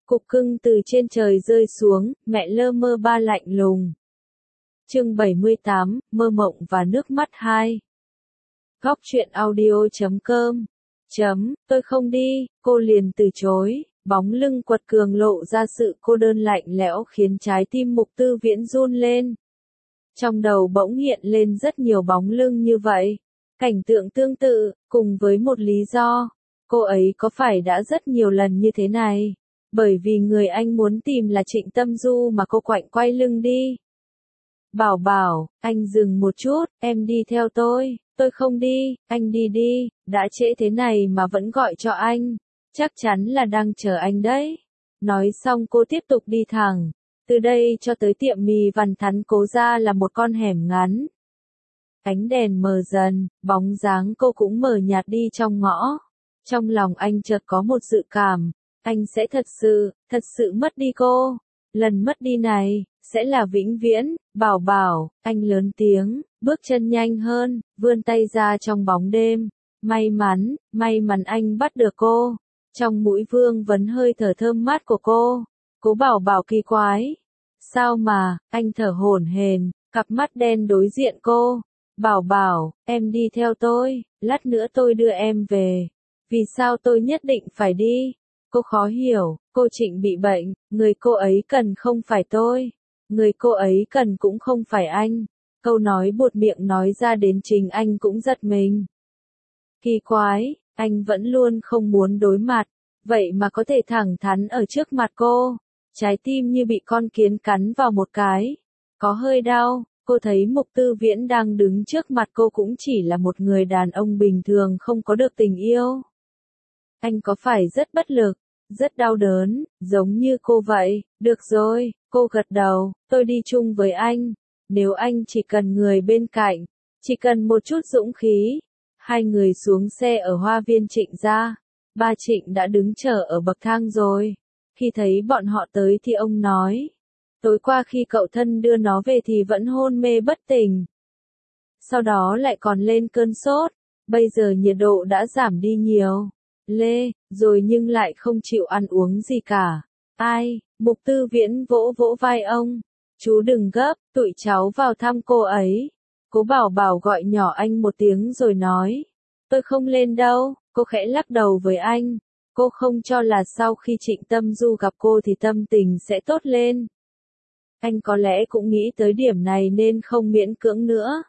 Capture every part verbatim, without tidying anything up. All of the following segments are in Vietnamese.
Cục cưng từ trên trời rơi xuống, mẹ lơ mơ ba lạnh lùng. Chương bảy mươi tám, mơ mộng và nước mắt hai. Góc truyện audio.com. Chấm, tôi không đi, cô liền từ chối, bóng lưng quật cường lộ ra sự cô đơn lạnh lẽo khiến trái tim Mục Tư Viễn run lên. Trong đầu bỗng hiện lên rất nhiều bóng lưng như vậy, cảnh tượng tương tự, cùng với một lý do, cô ấy có phải đã rất nhiều lần như thế này, bởi vì người anh muốn tìm là Trịnh Tâm Du mà cô quạnh quay lưng đi. Bảo bảo, anh dừng một chút, em đi theo tôi, tôi không đi, anh đi đi, đã trễ thế này mà vẫn gọi cho anh, chắc chắn là đang chờ anh đấy. Nói xong cô tiếp tục đi thẳng, từ đây cho tới tiệm mì Văn Thắn Cố Gia là một con hẻm ngắn. Ánh đèn mờ dần, bóng dáng cô cũng mờ nhạt đi trong ngõ. Trong lòng anh chợt có một dự cảm, anh sẽ thật sự, thật sự mất đi cô. Lần mất đi này, sẽ là vĩnh viễn. Bảo bảo, anh lớn tiếng, bước chân nhanh hơn, vươn tay ra trong bóng đêm. May mắn, may mắn anh bắt được cô. Trong mũi vương vấn hơi thở thơm mát của cô. Cố bảo bảo kỳ quái. Sao mà, anh thở hổn hển, cặp mắt đen đối diện cô. Bảo bảo, em đi theo tôi, lát nữa tôi đưa em về. Vì sao tôi nhất định phải đi? Cô khó hiểu, cô Trịnh bị bệnh, người cô ấy cần không phải tôi. Người cô ấy cần cũng không phải anh. Câu nói buột miệng nói ra đến chính anh cũng giật mình. Kỳ quái, anh vẫn luôn không muốn đối mặt, vậy mà có thể thẳng thắn ở trước mặt cô. Trái tim như bị con kiến cắn vào một cái. Có hơi đau, cô thấy Mục Tư Viễn đang đứng trước mặt cô cũng chỉ là một người đàn ông bình thường không có được tình yêu. Anh có phải rất bất lực, rất đau đớn, giống như cô vậy? Được rồi, cô gật đầu, tôi đi chung với anh. Nếu anh chỉ cần người bên cạnh, chỉ cần một chút dũng khí. Hai người xuống xe ở hoa viên Trịnh gia. Ba Trịnh đã đứng chờ ở bậc thang rồi. Khi thấy bọn họ tới thì ông nói, tối qua khi cậu thân đưa nó về thì vẫn hôn mê bất tỉnh. Sau đó lại còn lên cơn sốt, bây giờ nhiệt độ đã giảm đi nhiều. Lê, rồi nhưng lại không chịu ăn uống gì cả. Ai, Mục Tư Viễn vỗ vỗ vai ông. Chú đừng gấp, tụi cháu vào thăm cô ấy. Cố bảo bảo gọi nhỏ anh một tiếng rồi nói. Tôi không lên đâu, cô khẽ lắc đầu với anh. Cô không cho là sau khi Trịnh Tâm Du gặp cô thì tâm tình sẽ tốt lên. Anh có lẽ cũng nghĩ tới điểm này nên không miễn cưỡng nữa.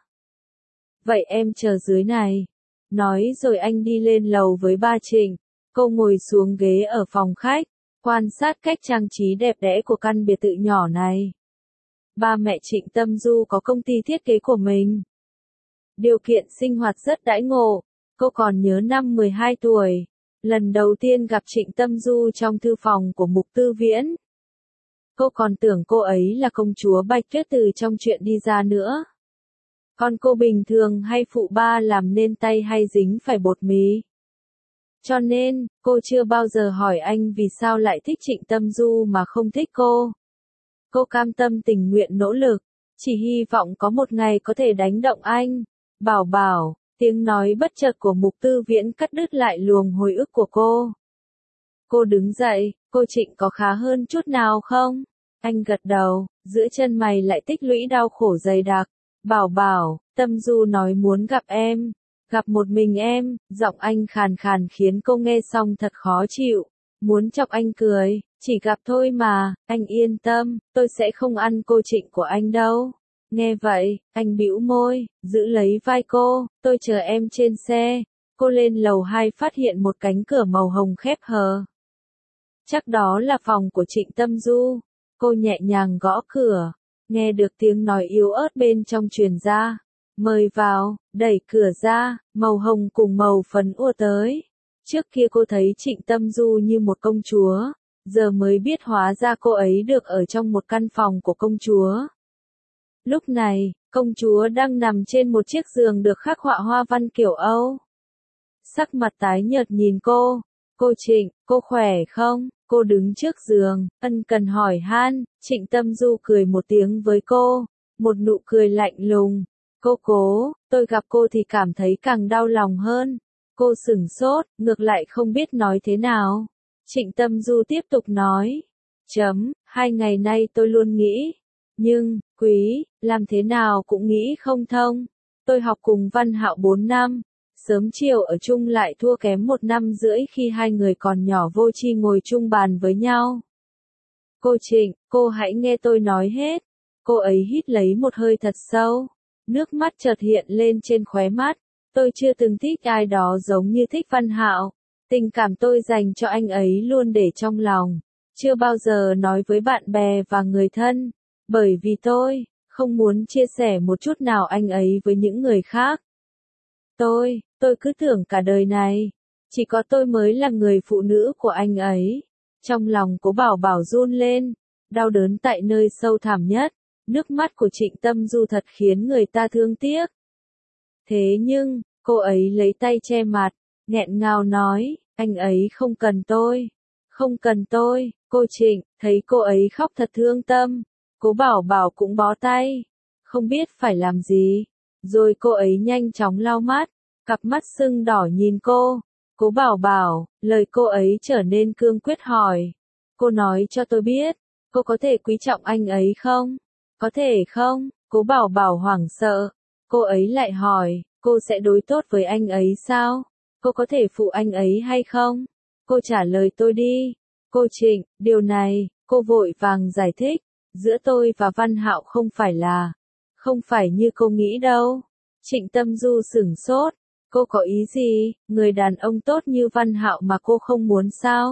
Vậy em chờ dưới này. Nói rồi anh đi lên lầu với ba Trịnh. Cô ngồi xuống ghế ở phòng khách, quan sát cách trang trí đẹp đẽ của căn biệt thự nhỏ này. Ba mẹ Trịnh Tâm Du có công ty thiết kế của mình. Điều kiện sinh hoạt rất đãi ngộ. Cô còn nhớ năm mười hai tuổi, lần đầu tiên gặp Trịnh Tâm Du trong thư phòng của Mục Tư Viễn. Cô còn tưởng cô ấy là công chúa Bạch Tuyết từ trong chuyện đi ra nữa. Còn cô bình thường hay phụ ba làm nên tay hay dính phải bột mì. Cho nên, cô chưa bao giờ hỏi anh vì sao lại thích Trịnh Tâm Du mà không thích cô. Cô cam tâm tình nguyện nỗ lực, chỉ hy vọng có một ngày có thể đánh động anh. Bảo bảo, tiếng nói bất chợt của Mục Tư Viễn cắt đứt lại luồng hồi ức của cô. Cô đứng dậy, cô Trịnh có khá hơn chút nào không? Anh gật đầu, giữa chân mày lại tích lũy đau khổ dày đặc. Bảo bảo, Tâm Du nói muốn gặp em, gặp một mình em, giọng anh khàn khàn khiến cô nghe xong thật khó chịu, muốn chọc anh cười, chỉ gặp thôi mà, anh yên tâm, tôi sẽ không ăn cô Trịnh của anh đâu. Nghe vậy, anh bĩu môi, giữ lấy vai cô, tôi chờ em trên xe. Cô lên lầu hai phát hiện một cánh cửa màu hồng khép hờ. Chắc đó là phòng của Trịnh Tâm Du. Cô nhẹ nhàng gõ cửa, nghe được tiếng nói yếu ớt bên trong truyền ra. Mời vào, đẩy cửa ra, màu hồng cùng màu phấn ùa tới. Trước kia cô thấy Trịnh Tâm Du như một công chúa, giờ mới biết hóa ra cô ấy được ở trong một căn phòng của công chúa. Lúc này, công chúa đang nằm trên một chiếc giường được khắc họa hoa văn kiểu Âu. Sắc mặt tái nhợt nhìn cô. Cô Trịnh, cô khỏe không? Cô đứng trước giường, ân cần hỏi han. Trịnh Tâm Du cười một tiếng với cô, một nụ cười lạnh lùng. Cô cố, tôi gặp cô thì cảm thấy càng đau lòng hơn. Cô sửng sốt, ngược lại không biết nói thế nào. Trịnh Tâm Du tiếp tục nói, Chấm, hai ngày nay tôi luôn nghĩ. Nhưng, quý, làm thế nào cũng nghĩ không thông. Tôi học cùng Văn Hạo bốn năm. Sớm chiều ở chung lại thua kém một năm rưỡi khi hai người còn nhỏ vô tri ngồi chung bàn với nhau. Cô Trịnh, cô hãy nghe tôi nói hết. Cô ấy hít lấy một hơi thật sâu. Nước mắt chợt hiện lên trên khóe mắt. Tôi chưa từng thích ai đó giống như thích Văn Hạo. Tình cảm tôi dành cho anh ấy luôn để trong lòng. Chưa bao giờ nói với bạn bè và người thân. Bởi vì tôi không muốn chia sẻ một chút nào anh ấy với những người khác. Tôi, tôi cứ tưởng cả đời này, chỉ có tôi mới là người phụ nữ của anh ấy. Trong lòng Cố Bảo Bảo run lên, đau đớn tại nơi sâu thẳm nhất. Nước mắt của Trịnh Tâm Du thật khiến người ta thương tiếc. Thế nhưng, cô ấy lấy tay che mặt, nghẹn ngào nói, anh ấy không cần tôi. Không cần tôi, cô Trịnh, thấy cô ấy khóc thật thương tâm. Cố Bảo Bảo cũng bó tay, không biết phải làm gì. Rồi cô ấy nhanh chóng lau mắt, cặp mắt sưng đỏ nhìn cô. Cố Bảo Bảo, lời cô ấy trở nên cương quyết hỏi. Cô nói cho tôi biết, cô có thể quý trọng anh ấy không? Có thể không? Cố Bảo Bảo hoảng sợ. Cô ấy lại hỏi, cô sẽ đối tốt với anh ấy sao? Cô có thể phụ anh ấy hay không? Cô trả lời tôi đi. Cô Trịnh, điều này, cô vội vàng giải thích. Giữa tôi và Văn Hạo không phải là, không phải như cô nghĩ đâu. Trịnh Tâm Du sửng sốt. Cô có ý gì, người đàn ông tốt như Văn Hạo mà cô không muốn sao?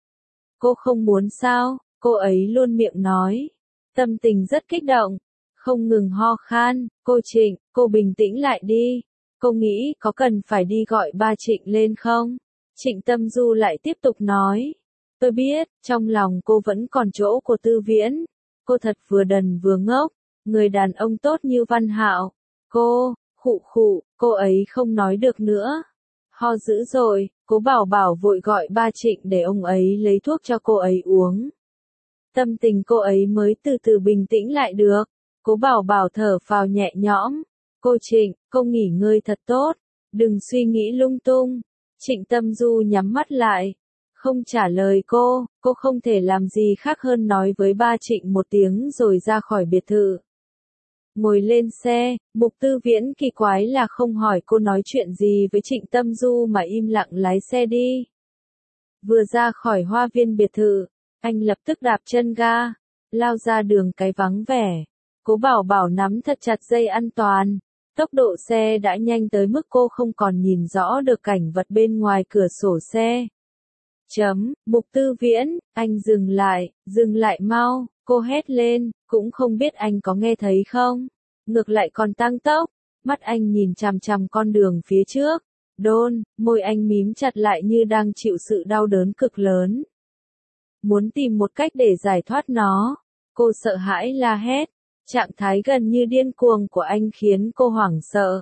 Cô không muốn sao? Cô ấy luôn miệng nói. Tâm tình rất kích động, không ngừng ho khan. Cô Trịnh, cô bình tĩnh lại đi. Cô nghĩ có cần phải đi gọi ba Trịnh lên không? Trịnh Tâm Du lại tiếp tục nói. Tôi biết, trong lòng cô vẫn còn chỗ của Tư Viễn. Cô thật vừa đần vừa ngốc, người đàn ông tốt như Văn Hạo. Cô, khụ khụ, cô ấy không nói được nữa. Ho dữ rồi, Cố Bảo Bảo vội gọi ba Trịnh để ông ấy lấy thuốc cho cô ấy uống. Tâm tình cô ấy mới từ từ bình tĩnh lại được. Cố Bảo Bảo thở phào nhẹ nhõm. Cô Trịnh, cô nghỉ ngơi thật tốt, đừng suy nghĩ lung tung. Trịnh Tâm Du nhắm mắt lại, không trả lời cô, cô không thể làm gì khác hơn nói với ba Trịnh một tiếng rồi ra khỏi biệt thự. Ngồi lên xe, Mục Tư Viễn kỳ quái là không hỏi cô nói chuyện gì với Trịnh Tâm Du mà im lặng lái xe đi. Vừa ra khỏi hoa viên biệt thự, anh lập tức đạp chân ga, lao ra đường cái vắng vẻ. Cố Bảo Bảo nắm thật chặt dây an toàn. Tốc độ xe đã nhanh tới mức cô không còn nhìn rõ được cảnh vật bên ngoài cửa sổ xe. Chấm, Mục Tư Viễn, anh dừng lại, dừng lại mau, cô hét lên, cũng không biết anh có nghe thấy không. Ngược lại còn tăng tốc, mắt anh nhìn chằm chằm con đường phía trước. Đôn, môi anh mím chặt lại như đang chịu sự đau đớn cực lớn. Muốn tìm một cách để giải thoát nó. Cô sợ hãi la hét. Trạng thái gần như điên cuồng của anh khiến cô hoảng sợ.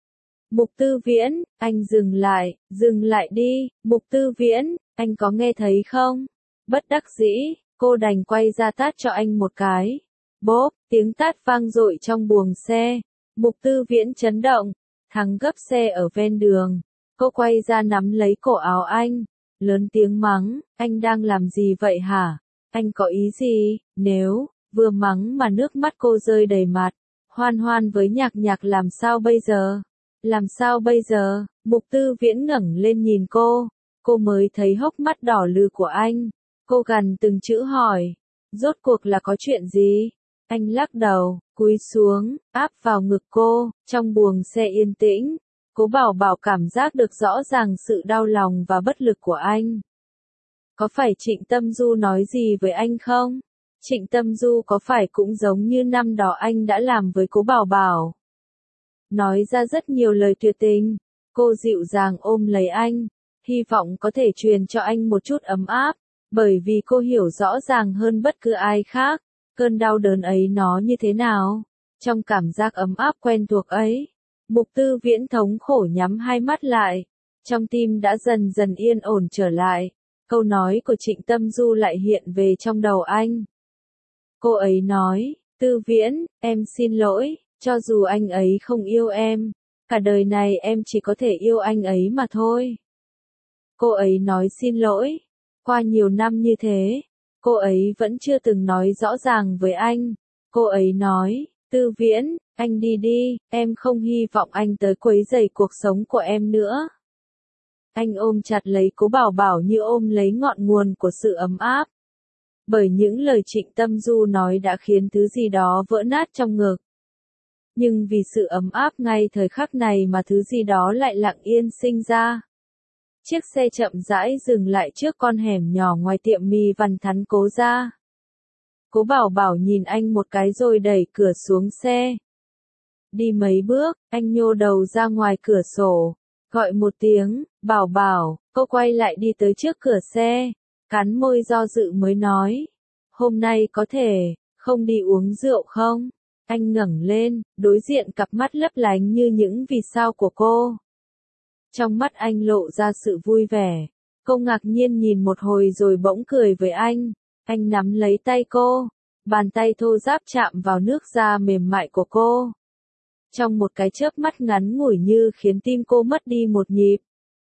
Mục Tư Viễn, anh dừng lại, dừng lại đi. Mục Tư Viễn, anh có nghe thấy không? Bất đắc dĩ, cô đành quay ra tát cho anh một cái. Bốp, tiếng tát vang dội trong buồng xe. Mục Tư Viễn chấn động, thắng gấp xe ở ven đường. Cô quay ra nắm lấy cổ áo anh, lớn tiếng mắng, anh đang làm gì vậy hả? Anh có ý gì? Nếu, vừa mắng mà nước mắt cô rơi đầy mặt. Hoan Hoan với Nhạc Nhạc làm sao bây giờ? Làm sao bây giờ? Mục Tư Viễn ngẩng lên nhìn cô. Cô mới thấy hốc mắt đỏ lừ của anh. Cô gằn từng chữ hỏi. Rốt cuộc là có chuyện gì? Anh lắc đầu, cúi xuống, áp vào ngực cô. Trong buồng xe yên tĩnh, Cố Bảo Bảo cảm giác được rõ ràng sự đau lòng và bất lực của anh. Có phải Trịnh Tâm Du nói gì với anh không? Trịnh Tâm Du có phải cũng giống như năm đó anh đã làm với Cố Bảo Bảo? Nói ra rất nhiều lời tuyệt tình. Cô dịu dàng ôm lấy anh, hy vọng có thể truyền cho anh một chút ấm áp, bởi vì cô hiểu rõ ràng hơn bất cứ ai khác, cơn đau đớn ấy nó như thế nào. Trong cảm giác ấm áp quen thuộc ấy, Mục Tư Viễn thống khổ nhắm hai mắt lại, trong tim đã dần dần yên ổn trở lại. Câu nói của Trịnh Tâm Du lại hiện về trong đầu anh. Cô ấy nói, Tư Viễn, em xin lỗi, cho dù anh ấy không yêu em, cả đời này em chỉ có thể yêu anh ấy mà thôi. Cô ấy nói xin lỗi, qua nhiều năm như thế, Cô ấy vẫn chưa từng nói rõ ràng với anh. Cô ấy nói, Tư Viễn, anh đi đi, em không hy vọng anh tới quấy rầy cuộc sống của em nữa. Anh ôm chặt lấy Cố Bảo Bảo như ôm lấy ngọn nguồn của sự ấm áp. Bởi những lời Trịnh Tâm Du nói đã khiến thứ gì đó vỡ nát trong ngực. Nhưng vì sự ấm áp ngay thời khắc này mà thứ gì đó lại lặng yên sinh ra. Chiếc xe chậm rãi dừng lại trước con hẻm nhỏ ngoài tiệm mì Văn Thắn Cố gia. Cố Bảo Bảo nhìn anh một cái rồi đẩy cửa xuống xe. Đi mấy bước, anh nhô đầu ra ngoài cửa sổ, gọi một tiếng, Bảo Bảo, cô quay lại đi tới trước cửa xe, cắn môi do dự mới nói. Hôm nay có thể, không đi uống rượu không? Anh ngẩng lên, đối diện cặp mắt lấp lánh như những vì sao của cô. Trong mắt anh lộ ra sự vui vẻ. Cô ngạc nhiên nhìn một hồi rồi bỗng cười với anh. Anh nắm lấy tay cô. Bàn tay thô ráp chạm vào nước da mềm mại của cô. Trong một cái chớp mắt ngắn ngủi như khiến tim cô mất đi một nhịp.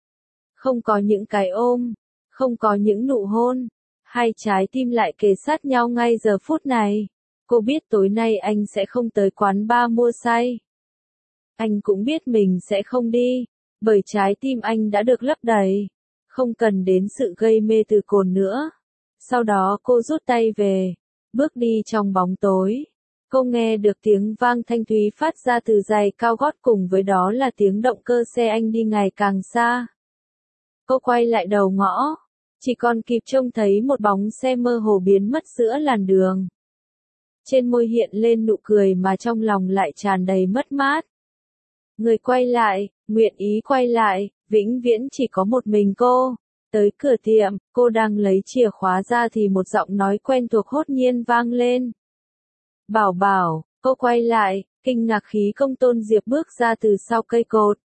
Không có những cái ôm. Không có những nụ hôn. Hai trái tim lại kề sát nhau ngay giờ phút này. Cô biết tối nay anh sẽ không tới quán bar mua say. Anh cũng biết mình sẽ không đi. Bởi trái tim anh đã được lấp đầy. Không cần đến sự gây mê từ cồn nữa. Sau đó cô rút tay về. Bước đi trong bóng tối. Cô nghe được tiếng vang thanh thúy phát ra từ giày cao gót cùng với đó là tiếng động cơ xe anh đi ngày càng xa. Cô quay lại đầu ngõ. Chỉ còn kịp trông thấy một bóng xe mơ hồ biến mất giữa làn đường. Trên môi hiện lên nụ cười mà trong lòng lại tràn đầy mất mát. Người quay lại, nguyện ý quay lại, vĩnh viễn chỉ có một mình cô. Tới cửa tiệm, cô đang lấy chìa khóa ra thì một giọng nói quen thuộc hốt nhiên vang lên. Bảo Bảo, cô quay lại, kinh ngạc khí Công Tôn Diệp bước ra từ sau cây cột.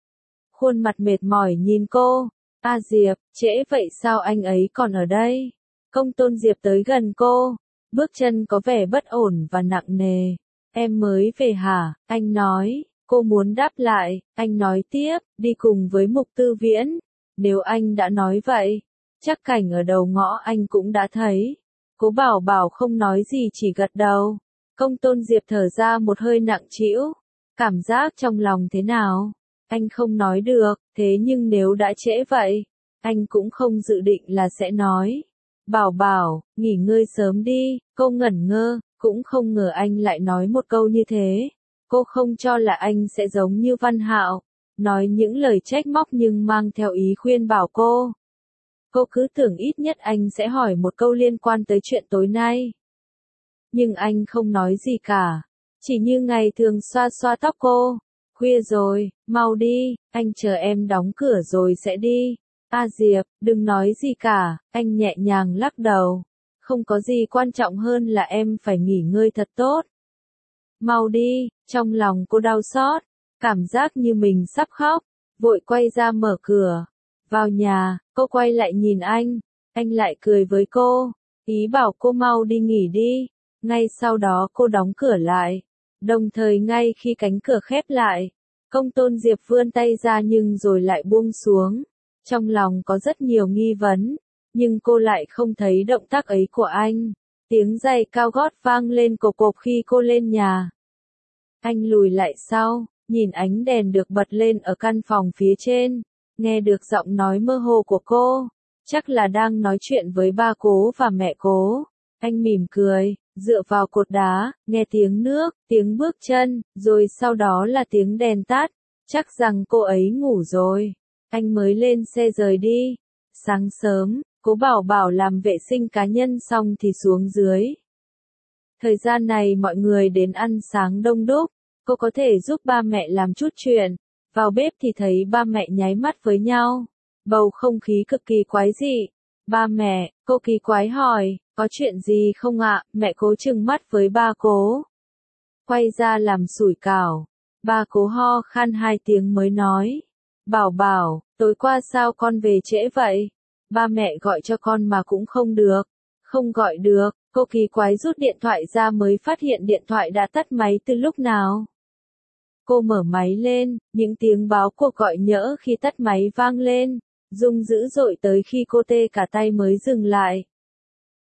Khuôn mặt mệt mỏi nhìn cô. A Diệp, trễ vậy sao anh ấy còn ở đây? Công Tôn Diệp tới gần cô. Bước chân có vẻ bất ổn và nặng nề. Em mới về hả? Anh nói. Cô muốn đáp lại. Anh nói tiếp, đi cùng với Mục Tư Viễn. Nếu anh đã nói vậy, chắc cảnh ở đầu ngõ anh cũng đã thấy. Cố Bảo Bảo không nói gì chỉ gật đầu. Công Tôn Diệp thở ra một hơi nặng trĩu. Cảm giác trong lòng thế nào? Anh không nói được, thế nhưng nếu đã trễ vậy, anh cũng không dự định là sẽ nói. Bảo Bảo, nghỉ ngơi sớm đi, cô ngẩn ngơ, cũng không ngờ anh lại nói một câu như thế. Cô không cho là anh sẽ giống như Văn Hạo, nói những lời trách móc nhưng mang theo ý khuyên bảo cô. Cô cứ tưởng ít nhất anh sẽ hỏi một câu liên quan tới chuyện tối nay. Nhưng anh không nói gì cả, chỉ như ngày thường xoa xoa tóc cô. Khuya rồi, mau đi, anh chờ em đóng cửa rồi sẽ đi. A Diệp, đừng nói gì cả, anh nhẹ nhàng lắc đầu. Không có gì quan trọng hơn là em phải nghỉ ngơi thật tốt. Mau đi, trong lòng cô đau xót, cảm giác như mình sắp khóc, vội quay ra mở cửa. Vào nhà, cô quay lại nhìn anh, anh lại cười với cô, ý bảo cô mau đi nghỉ đi. Ngay sau đó cô đóng cửa lại, đồng thời ngay khi cánh cửa khép lại, Công Tôn Diệp vươn tay ra nhưng rồi lại buông xuống. Trong lòng có rất nhiều nghi vấn, nhưng cô lại không thấy động tác ấy của anh. Tiếng giày cao gót vang lên cộp cộp khi cô lên nhà. Anh lùi lại sau, nhìn ánh đèn được bật lên ở căn phòng phía trên, nghe được giọng nói mơ hồ của cô, chắc là đang nói chuyện với ba Cố và mẹ Cố. Anh mỉm cười, dựa vào cột đá, nghe tiếng nước, tiếng bước chân, rồi sau đó là tiếng đèn tắt, chắc rằng cô ấy ngủ rồi. Anh mới lên xe rời đi. Sáng sớm, Cố Bảo Bảo làm vệ sinh cá nhân xong thì xuống dưới. Thời gian này mọi người đến ăn sáng đông đúc, cô có thể giúp ba mẹ làm chút chuyện. Vào bếp thì thấy ba mẹ nháy mắt với nhau. Bầu không khí cực kỳ quái dị. Ba mẹ, cô kỳ quái hỏi, có chuyện gì không ạ? Mẹ Cố trừng mắt với ba Cố. Quay ra làm sủi cảo. Ba Cố ho khan hai tiếng mới nói. Bảo Bảo, tối qua sao con về trễ vậy? Ba mẹ gọi cho con mà cũng không được. Không gọi được, cô kỳ quái rút điện thoại ra mới phát hiện điện thoại đã tắt máy từ lúc nào. Cô mở máy lên, những tiếng báo cuộc gọi nhỡ khi tắt máy vang lên, rung dữ dội tới khi cô tê cả tay mới dừng lại.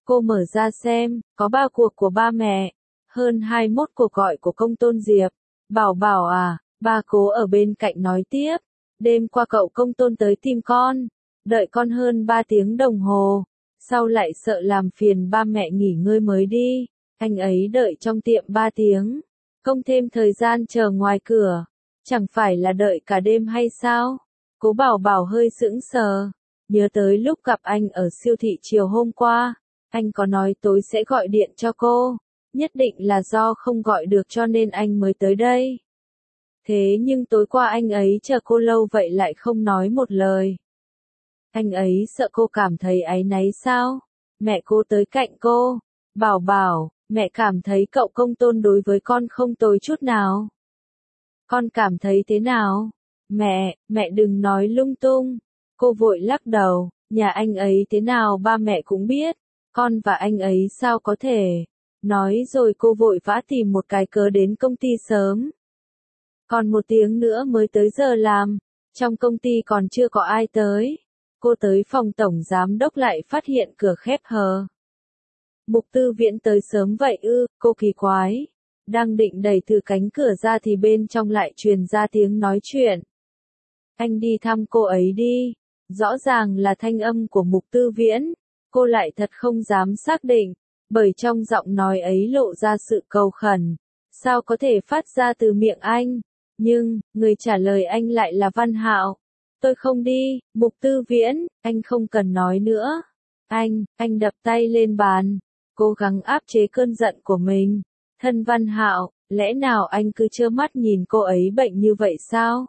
Cô mở ra xem, có ba cuộc của ba mẹ, hơn hai mươi mốt cuộc gọi của công tôn Diệp. Bảo Bảo à, ba cố ở bên cạnh nói tiếp, đêm qua cậu công tôn tới tìm con, đợi con hơn ba tiếng đồng hồ, sau lại sợ làm phiền ba mẹ nghỉ ngơi mới đi, anh ấy đợi trong tiệm ba tiếng, không thêm thời gian chờ ngoài cửa, chẳng phải là đợi cả đêm hay sao? Cố Bảo Bảo hơi sững sờ, nhớ tới lúc gặp anh ở siêu thị chiều hôm qua, anh có nói tối sẽ gọi điện cho cô, nhất định là do không gọi được cho nên anh mới tới đây. Thế nhưng tối qua anh ấy chờ cô lâu vậy lại không nói một lời. Anh ấy sợ cô cảm thấy áy náy sao? Mẹ cô tới cạnh cô. Bảo Bảo, mẹ cảm thấy cậu công tôn đối với con không tồi chút nào. Con cảm thấy thế nào? Mẹ, mẹ đừng nói lung tung. Cô vội lắc đầu, nhà anh ấy thế nào ba mẹ cũng biết. Con và anh ấy sao có thể? Nói rồi cô vội vã tìm một cái cớ đến công ty sớm. Còn một tiếng nữa mới tới giờ làm, trong công ty còn chưa có ai tới. Cô tới phòng tổng giám đốc lại phát hiện cửa khép hờ. Mục Tư Viễn tới sớm vậy ư, cô kỳ quái. Đang định đẩy từ cánh cửa ra thì bên trong lại truyền ra tiếng nói chuyện. Anh đi thăm cô ấy đi. Rõ ràng là thanh âm của Mục Tư Viễn. Cô lại thật không dám xác định, bởi trong giọng nói ấy lộ ra sự cầu khẩn. Sao có thể phát ra từ miệng anh? Nhưng, người trả lời anh lại là Văn Hạo. Tôi không đi, Mục Tư Viễn, anh không cần nói nữa. Anh, anh đập tay lên bàn, cố gắng áp chế cơn giận của mình. Thân Văn Hạo, lẽ nào anh cứ trơ mắt nhìn cô ấy bệnh như vậy sao?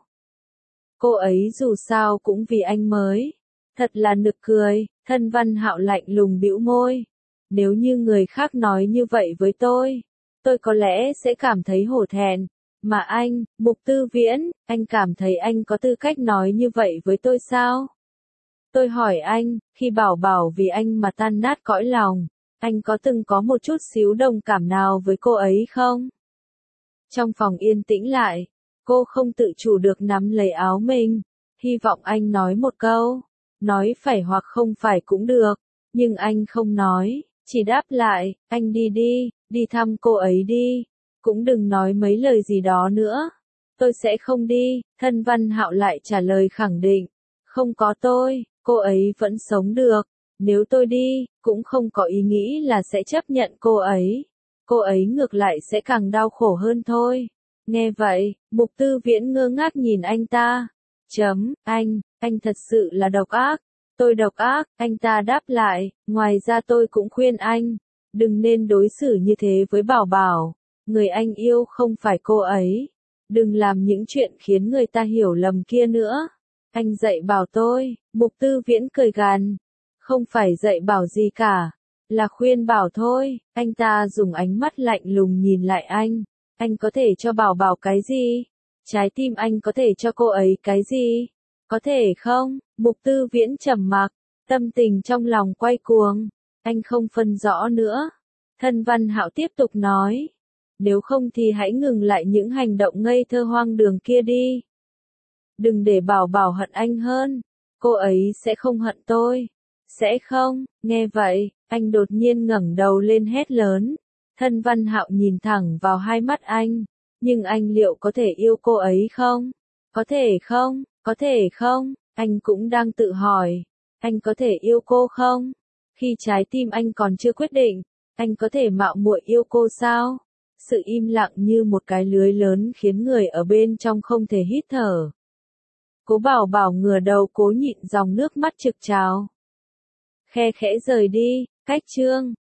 Cô ấy dù sao cũng vì anh mới. Thật là nực cười, thân Văn Hạo lạnh lùng bĩu môi. Nếu như người khác nói như vậy với tôi, tôi có lẽ sẽ cảm thấy hổ thẹn. Mà anh, Mục Tư Viễn, anh cảm thấy anh có tư cách nói như vậy với tôi sao? Tôi hỏi anh, khi Bảo Bảo vì anh mà tan nát cõi lòng, anh có từng có một chút xíu đồng cảm nào với cô ấy không? Trong phòng yên tĩnh lại, cô không tự chủ được nắm lấy áo mình, hy vọng anh nói một câu, nói phải hoặc không phải cũng được, nhưng anh không nói, chỉ đáp lại, anh đi đi, đi thăm cô ấy đi. Cũng đừng nói mấy lời gì đó nữa. Tôi sẽ không đi, thân Văn Hạo lại trả lời khẳng định. Không có tôi, cô ấy vẫn sống được. Nếu tôi đi, cũng không có ý nghĩ là sẽ chấp nhận cô ấy. Cô ấy ngược lại sẽ càng đau khổ hơn thôi. Nghe vậy, Mục Tư Viễn ngơ ngác nhìn anh ta. Chấm, anh, anh thật sự là độc ác. Tôi độc ác, anh ta đáp lại. Ngoài ra tôi cũng khuyên anh, đừng nên đối xử như thế với Bảo Bảo. Người anh yêu không phải cô ấy. Đừng làm những chuyện khiến người ta hiểu lầm kia nữa. Anh dạy bảo tôi, Mục Tư Viễn cười gằn. Không phải dạy bảo gì cả. Là khuyên bảo thôi. Anh ta dùng ánh mắt lạnh lùng nhìn lại anh. Anh có thể cho Bảo Bảo cái gì? Trái tim anh có thể cho cô ấy cái gì? Có thể không? Mục Tư Viễn trầm mặc. Tâm tình trong lòng quay cuồng. Anh không phân rõ nữa. Thân Văn Hạo tiếp tục nói. Nếu không thì hãy ngừng lại những hành động ngây thơ hoang đường kia đi. Đừng để Bảo Bảo hận anh hơn. Cô ấy sẽ không hận tôi. Sẽ không? Nghe vậy, anh đột nhiên ngẩng đầu lên hét lớn. Thân Văn Hạo nhìn thẳng vào hai mắt anh. Nhưng anh liệu có thể yêu cô ấy không? Có thể không? Có thể không? Anh cũng đang tự hỏi. Anh có thể yêu cô không? Khi trái tim anh còn chưa quyết định, anh có thể mạo muội yêu cô sao? Sự im lặng như một cái lưới lớn khiến người ở bên trong không thể hít thở. Cố Bảo Bảo ngửa đầu cố nhịn dòng nước mắt trực trào. Khe khẽ rời đi, cách chương.